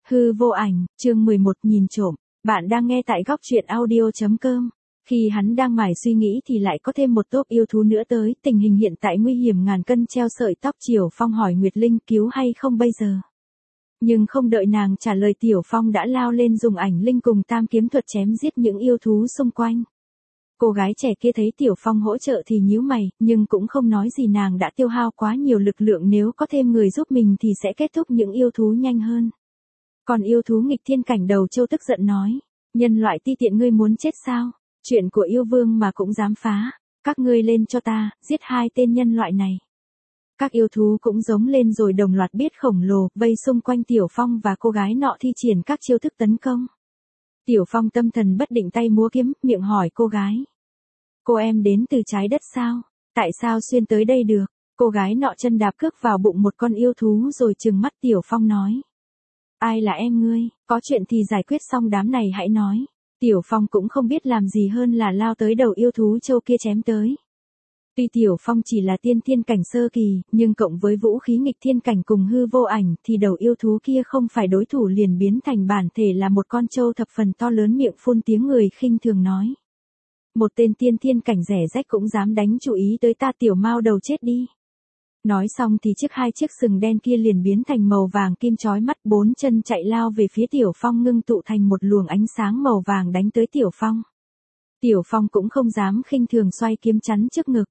Hư vô ảnh, chương 11 nhìn trộm. Bạn đang nghe tại góc truyện audio.com. Khi hắn đang mải suy nghĩ thì lại có thêm một tốp yêu thú nữa tới. Tình hình hiện tại nguy hiểm ngàn cân treo sợi tóc. Tiểu Phong hỏi Nguyệt Linh cứu hay không bây giờ. Nhưng không đợi nàng trả lời, Tiểu Phong đã lao lên dùng ảnh linh cùng tam kiếm thuật chém giết những yêu thú xung quanh. Cô gái trẻ kia thấy Tiểu Phong hỗ trợ thì nhíu mày, nhưng cũng không nói gì, nàng đã tiêu hao quá nhiều lực lượng, nếu có thêm người giúp mình thì sẽ kết thúc những yêu thú nhanh hơn. Còn yêu thú nghịch thiên cảnh đầu châu tức giận nói, nhân loại ti tiện, ngươi muốn chết sao? Chuyện của yêu vương mà cũng dám phá, các ngươi lên cho ta, giết hai tên nhân loại này. Các yêu thú cũng giống lên rồi đồng loạt biết khổng lồ, vây xung quanh Tiểu Phong và cô gái nọ thi triển các chiêu thức tấn công. Tiểu Phong tâm thần bất định, tay múa kiếm, miệng hỏi cô gái. Cô em đến từ trái đất sao? Tại sao xuyên tới đây được? Cô gái nọ chân đạp cước vào bụng một con yêu thú rồi trừng mắt Tiểu Phong nói. Ai là em ngươi? Có chuyện thì giải quyết xong đám này hãy nói. Tiểu Phong cũng không biết làm gì hơn là lao tới đầu yêu thú châu kia chém tới. Tuy Tiểu Phong chỉ là tiên thiên cảnh sơ kỳ, nhưng cộng với vũ khí nghịch thiên cảnh cùng hư vô ảnh thì đầu yêu thú kia không phải đối thủ, liền biến thành bản thể là một con trâu thập phần to lớn, miệng phun tiếng người khinh thường nói. Một tên tiên thiên cảnh rẻ rách cũng dám đánh chú ý tới ta, tiểu mao đầu chết đi. Nói xong thì hai chiếc sừng đen kia liền biến thành màu vàng kim chói mắt, bốn chân chạy lao về phía Tiểu Phong, ngưng tụ thành một luồng ánh sáng màu vàng đánh tới Tiểu Phong. Tiểu Phong cũng không dám khinh thường, xoay kiếm chắn trước ngực.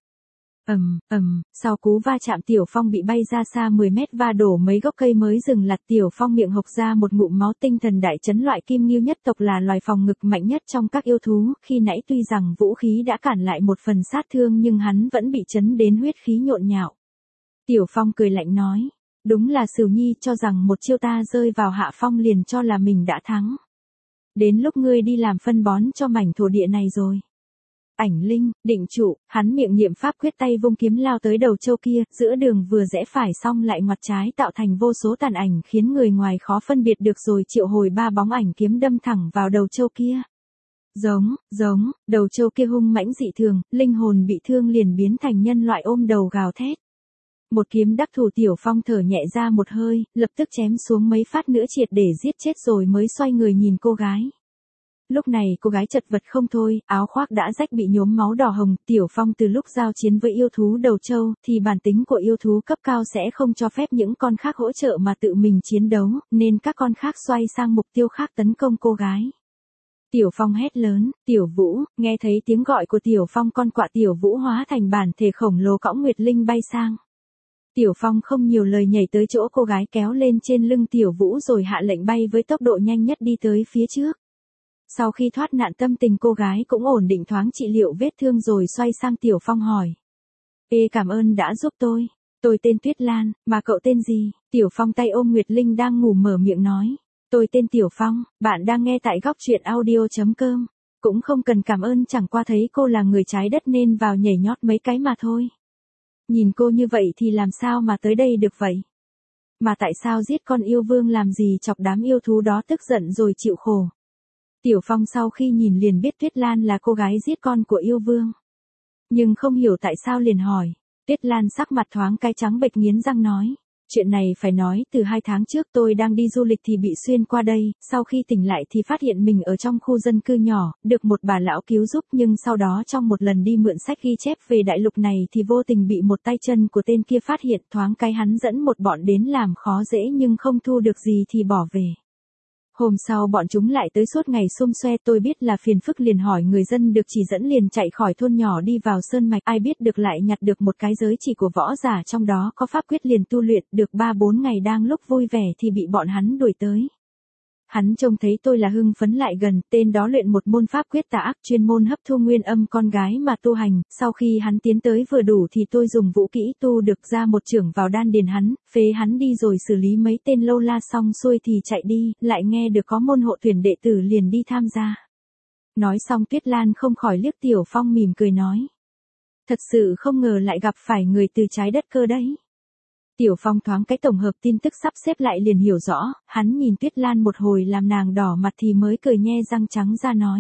Sau cú va chạm Tiểu Phong bị bay ra xa 10 mét, va đổ mấy gốc cây mới dừng lặt. Tiểu Phong miệng hộc ra một ngụm máu. Tinh thần đại chấn, loại kim ngưu nhất tộc là loài phòng ngực mạnh nhất trong các yêu thú, khi nãy tuy rằng vũ khí đã cản lại một phần sát thương nhưng hắn vẫn bị chấn đến huyết khí nhộn nhạo. Tiểu Phong cười lạnh nói, đúng là Sửu Nhi, cho rằng một chiêu ta rơi vào hạ phong liền cho là mình đã thắng. Đến lúc ngươi đi làm phân bón cho mảnh thổ địa này rồi. Ảnh linh, định trụ, hắn miệng niệm pháp quyết, tay vung kiếm lao tới đầu châu kia, giữa đường vừa rẽ phải xong lại ngoặt trái, tạo thành vô số tàn ảnh khiến người ngoài khó phân biệt được, rồi triệu hồi ba bóng ảnh kiếm đâm thẳng vào đầu châu kia. Giống, đầu châu kia hung mãnh dị thường, linh hồn bị thương liền biến thành nhân loại ôm đầu gào thét. Một kiếm đắc thủ, Tiểu Phong thở nhẹ ra một hơi, lập tức chém xuống mấy phát nữa triệt để giết chết rồi mới xoay người nhìn cô gái. Lúc này cô gái chật vật không thôi, áo khoác đã rách bị nhuốm máu đỏ hồng. Tiểu Phong từ lúc giao chiến với yêu thú đầu châu thì bản tính của yêu thú cấp cao sẽ không cho phép những con khác hỗ trợ mà tự mình chiến đấu, nên các con khác xoay sang mục tiêu khác tấn công cô gái. Tiểu Phong hét lớn, Tiểu Vũ. Nghe thấy tiếng gọi của Tiểu Phong, con quạ Tiểu Vũ hóa thành bản thể khổng lồ cõng Nguyệt Linh bay sang. Tiểu Phong không nhiều lời, nhảy tới chỗ cô gái, kéo lên trên lưng Tiểu Vũ rồi hạ lệnh bay với tốc độ nhanh nhất đi tới phía trước. Sau khi thoát nạn, tâm tình cô gái cũng ổn định, thoáng trị liệu vết thương rồi xoay sang Tiểu Phong hỏi. Cảm ơn đã giúp tôi. Tôi tên Tuyết Lan, mà cậu tên gì? Tiểu Phong tay ôm Nguyệt Linh đang ngủ mở miệng nói. Tôi tên Tiểu Phong, bạn đang nghe tại góc truyện audio.com. Cũng không cần cảm ơn, chẳng qua thấy cô là người trái đất nên vào nhảy nhót mấy cái mà thôi. Nhìn cô như vậy thì làm sao mà tới đây được vậy? Mà tại sao giết con yêu vương làm gì, chọc đám yêu thú đó tức giận rồi chịu khổ. Tiểu Phong sau khi nhìn liền biết Tuyết Lan là cô gái giết con của yêu vương. Nhưng không hiểu tại sao liền hỏi. Tuyết Lan sắc mặt thoáng cái trắng bệch, nghiến răng nói. Chuyện này phải nói từ 2 tháng trước, tôi đang đi du lịch thì bị xuyên qua đây, sau khi tỉnh lại thì phát hiện mình ở trong khu dân cư nhỏ, được một bà lão cứu giúp, nhưng sau đó trong một lần đi mượn sách ghi chép về đại lục này thì vô tình bị một tay chân của tên kia phát hiện, thoáng cái hắn dẫn một bọn đến làm khó dễ nhưng không thu được gì thì bỏ về. Hôm sau bọn chúng lại tới suốt ngày xum xoe, tôi biết là phiền phức liền hỏi người dân được chỉ dẫn, liền chạy khỏi thôn nhỏ đi vào sơn mạch, ai biết được lại nhặt được một cái giới chỉ của võ giả, trong đó có pháp quyết, liền tu luyện được 3-4 ngày, đang lúc vui vẻ thì bị bọn hắn đuổi tới. Hắn trông thấy tôi là hưng phấn lại gần, tên đó luyện một môn pháp quyết tà ác chuyên môn hấp thu nguyên âm con gái mà tu hành, sau khi hắn tiến tới vừa đủ thì tôi dùng vũ kỹ tu được ra một chưởng vào đan điền hắn, phế hắn đi rồi xử lý mấy tên lâu la xong xuôi thì chạy đi, lại nghe được có môn hộ tuyển đệ tử liền đi tham gia. Nói xong Tuyết Lan không khỏi liếc Tiểu Phong mỉm cười nói. Thật sự không ngờ lại gặp phải người từ trái đất cơ đấy. Tiểu Phong thoáng cái tổng hợp tin tức sắp xếp lại liền hiểu rõ, hắn nhìn Tuyết Lan một hồi làm nàng đỏ mặt thì mới cười nhe răng trắng ra nói.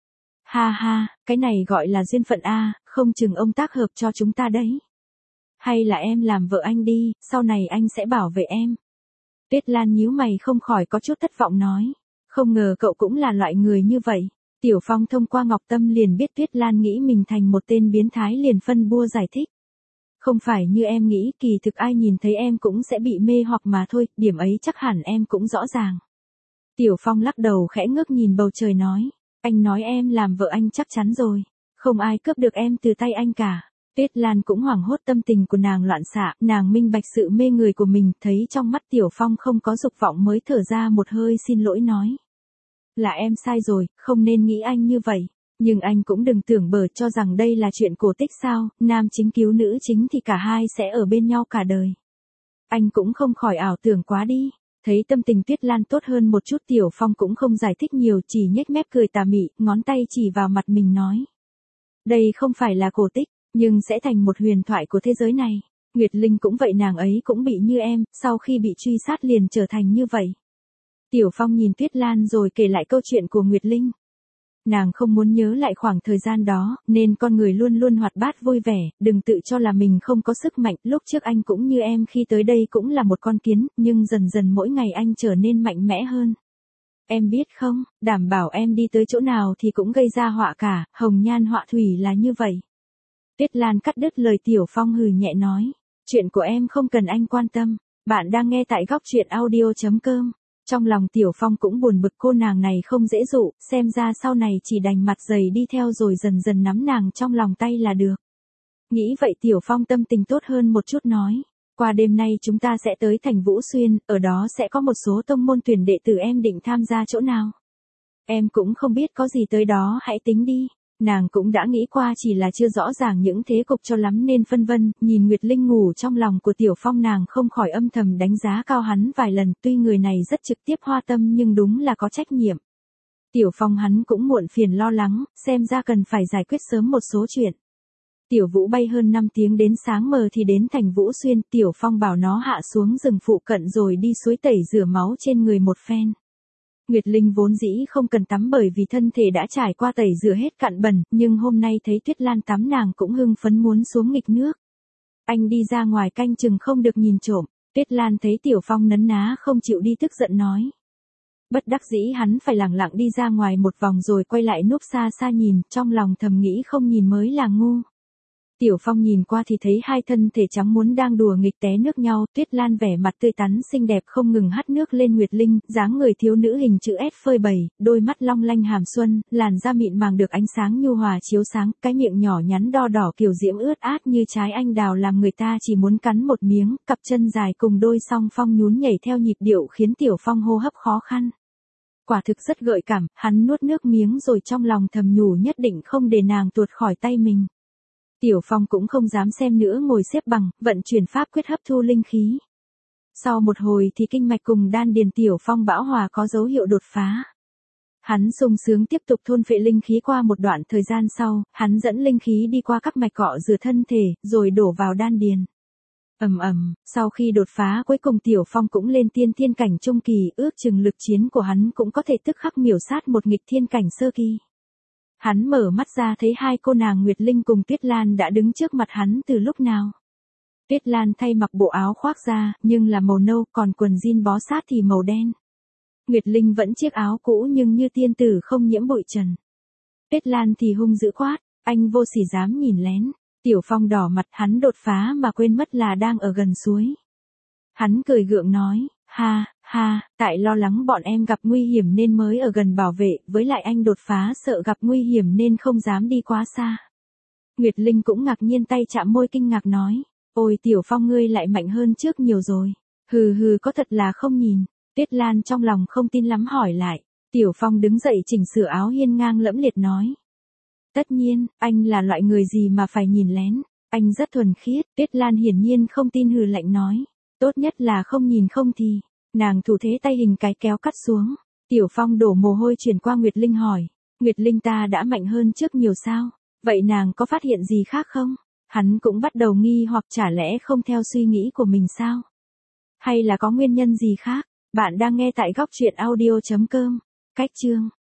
Ha ha, cái này gọi là duyên phận a, không chừng ông tác hợp cho chúng ta đấy. Hay là em làm vợ anh đi, sau này anh sẽ bảo vệ em. Tuyết Lan nhíu mày không khỏi có chút thất vọng nói. Không ngờ cậu cũng là loại người như vậy. Tiểu Phong thông qua Ngọc Tâm liền biết Tuyết Lan nghĩ mình thành một tên biến thái liền phân bua giải thích. Không phải như em nghĩ, kỳ thực ai nhìn thấy em cũng sẽ bị mê hoặc mà thôi, điểm ấy chắc hẳn em cũng rõ ràng. Tiểu Phong lắc đầu khẽ ngước nhìn bầu trời nói. Anh nói em làm vợ anh chắc chắn rồi. Không ai cướp được em từ tay anh cả. Tuyết Lan cũng hoảng hốt, tâm tình của nàng loạn xạ, nàng minh bạch sự mê người của mình, thấy trong mắt Tiểu Phong không có dục vọng mới thở ra một hơi xin lỗi nói. Là em sai rồi, không nên nghĩ anh như vậy. Nhưng anh cũng đừng tưởng bở cho rằng đây là chuyện cổ tích sao, nam chính cứu nữ chính thì cả hai sẽ ở bên nhau cả đời. Anh cũng không khỏi ảo tưởng quá đi. Thấy tâm tình Tuyết Lan tốt hơn một chút, Tiểu Phong cũng không giải thích nhiều, chỉ nhếch mép cười tà mị, ngón tay chỉ vào mặt mình nói. Đây không phải là cổ tích, nhưng sẽ thành một huyền thoại của thế giới này. Nguyệt Linh cũng vậy, nàng ấy cũng bị như em, sau khi bị truy sát liền trở thành như vậy. Tiểu Phong nhìn Tuyết Lan rồi kể lại câu chuyện của Nguyệt Linh. Nàng không muốn nhớ lại khoảng thời gian đó, nên con người luôn luôn hoạt bát vui vẻ, đừng tự cho là mình không có sức mạnh, lúc trước anh cũng như em, khi tới đây cũng là một con kiến, nhưng dần dần mỗi ngày anh trở nên mạnh mẽ hơn. Em biết không, đảm bảo em đi tới chỗ nào thì cũng gây ra họa cả, hồng nhan họa thủy là như vậy. Tuyết Lan cắt đứt lời Tiểu Phong hừ nhẹ nói, chuyện của em không cần anh quan tâm, bạn đang nghe tại góc truyện audio.com. Trong lòng Tiểu Phong cũng buồn bực, cô nàng này không dễ dụ, xem ra sau này chỉ đành mặt dày đi theo rồi dần dần nắm nàng trong lòng tay là được. Nghĩ vậy Tiểu Phong tâm tình tốt hơn một chút nói, qua đêm nay chúng ta sẽ tới thành Vũ Xuyên, ở đó sẽ có một số tông môn tuyển đệ tử, em định tham gia chỗ nào? Em cũng không biết, có gì tới đó hãy tính đi. Nàng cũng đã nghĩ qua, chỉ là chưa rõ ràng những thế cục cho lắm nên phân vân, nhìn Nguyệt Linh ngủ trong lòng của Tiểu Phong, nàng không khỏi âm thầm đánh giá cao hắn vài lần, tuy người này rất trực tiếp hoa tâm nhưng đúng là có trách nhiệm. Tiểu Phong hắn cũng muộn phiền lo lắng, xem ra cần phải giải quyết sớm một số chuyện. Tiểu Vũ bay hơn 5 tiếng đến sáng mờ thì đến thành Vũ Xuyên, Tiểu Phong bảo nó hạ xuống rừng phụ cận rồi đi suối tẩy rửa máu trên người một phen. Nguyệt Linh vốn dĩ không cần tắm bởi vì thân thể đã trải qua tẩy rửa hết cặn bẩn, nhưng hôm nay thấy Tuyết Lan tắm nàng cũng hưng phấn muốn xuống nghịch nước. Anh đi ra ngoài canh chừng không được nhìn trộm. Tuyết Lan thấy Tiểu Phong nấn ná không chịu đi tức giận nói. Bất đắc dĩ hắn phải lẳng lặng đi ra ngoài một vòng rồi quay lại núp xa xa nhìn, trong lòng thầm nghĩ không nhìn mới là ngu. Tiểu Phong nhìn qua thì thấy hai thân thể trắng muốn đang đùa nghịch té nước nhau, Tuyết Lan vẻ mặt tươi tắn xinh đẹp không ngừng hắt nước lên Nguyệt Linh, dáng người thiếu nữ hình chữ S phơi bày, đôi mắt long lanh hàm xuân, làn da mịn màng được ánh sáng nhu hòa chiếu sáng, cái miệng nhỏ nhắn đo đỏ kiều diễm ướt át như trái anh đào làm người ta chỉ muốn cắn một miếng, cặp chân dài cùng đôi song phong nhún nhảy theo nhịp điệu khiến Tiểu Phong hô hấp khó khăn. Quả thực rất gợi cảm, hắn nuốt nước miếng rồi trong lòng thầm nhủ nhất định không để nàng tuột khỏi tay mình. Tiểu Phong cũng không dám xem nữa, ngồi xếp bằng, vận chuyển pháp quyết hấp thu linh khí. Sau một hồi thì kinh mạch cùng đan điền Tiểu Phong bão hòa có dấu hiệu đột phá. Hắn sung sướng tiếp tục thôn phệ linh khí, qua một đoạn thời gian sau, hắn dẫn linh khí đi qua các mạch cọ rửa thân thể, rồi đổ vào đan điền. Sau khi đột phá cuối cùng Tiểu Phong cũng lên tiên thiên cảnh trung kỳ, ước chừng lực chiến của hắn cũng có thể tức khắc miểu sát một nghịch thiên cảnh sơ kỳ. Hắn mở mắt ra thấy hai cô nàng Nguyệt Linh cùng Tuyết Lan đã đứng trước mặt hắn từ lúc nào. Tuyết Lan thay mặc bộ áo khoác ra, nhưng là màu nâu, còn quần jean bó sát thì màu đen. Nguyệt Linh vẫn chiếc áo cũ nhưng như tiên tử không nhiễm bụi trần. Tuyết Lan thì hung dữ quát, anh vô sỉ dám nhìn lén. Tiểu Phong đỏ mặt, hắn đột phá mà quên mất là đang ở gần suối. Hắn cười gượng nói, ha, tại lo lắng bọn em gặp nguy hiểm nên mới ở gần bảo vệ, với lại anh đột phá sợ gặp nguy hiểm nên không dám đi quá xa. Nguyệt Linh cũng ngạc nhiên tay chạm môi kinh ngạc nói, ôi Tiểu Phong ngươi lại mạnh hơn trước nhiều rồi. Hừ có thật là không nhìn. Tuyết Lan trong lòng không tin lắm hỏi lại. Tiểu Phong đứng dậy chỉnh sửa áo hiên ngang lẫm liệt nói. Tất nhiên, anh là loại người gì mà phải nhìn lén, anh rất thuần khiết. Tuyết Lan hiển nhiên không tin, hừ lạnh nói. Tốt nhất là không nhìn không thì. Nàng thủ thế tay hình cái kéo cắt xuống. Tiểu Phong đổ mồ hôi chuyển qua Nguyệt Linh hỏi. Nguyệt Linh ta đã mạnh hơn trước nhiều sao? Vậy nàng có phát hiện gì khác không? Hắn cũng bắt đầu nghi hoặc chả lẽ không theo suy nghĩ của mình sao? Hay là có nguyên nhân gì khác? Bạn đang nghe tại góc truyện audio.com. Cách chương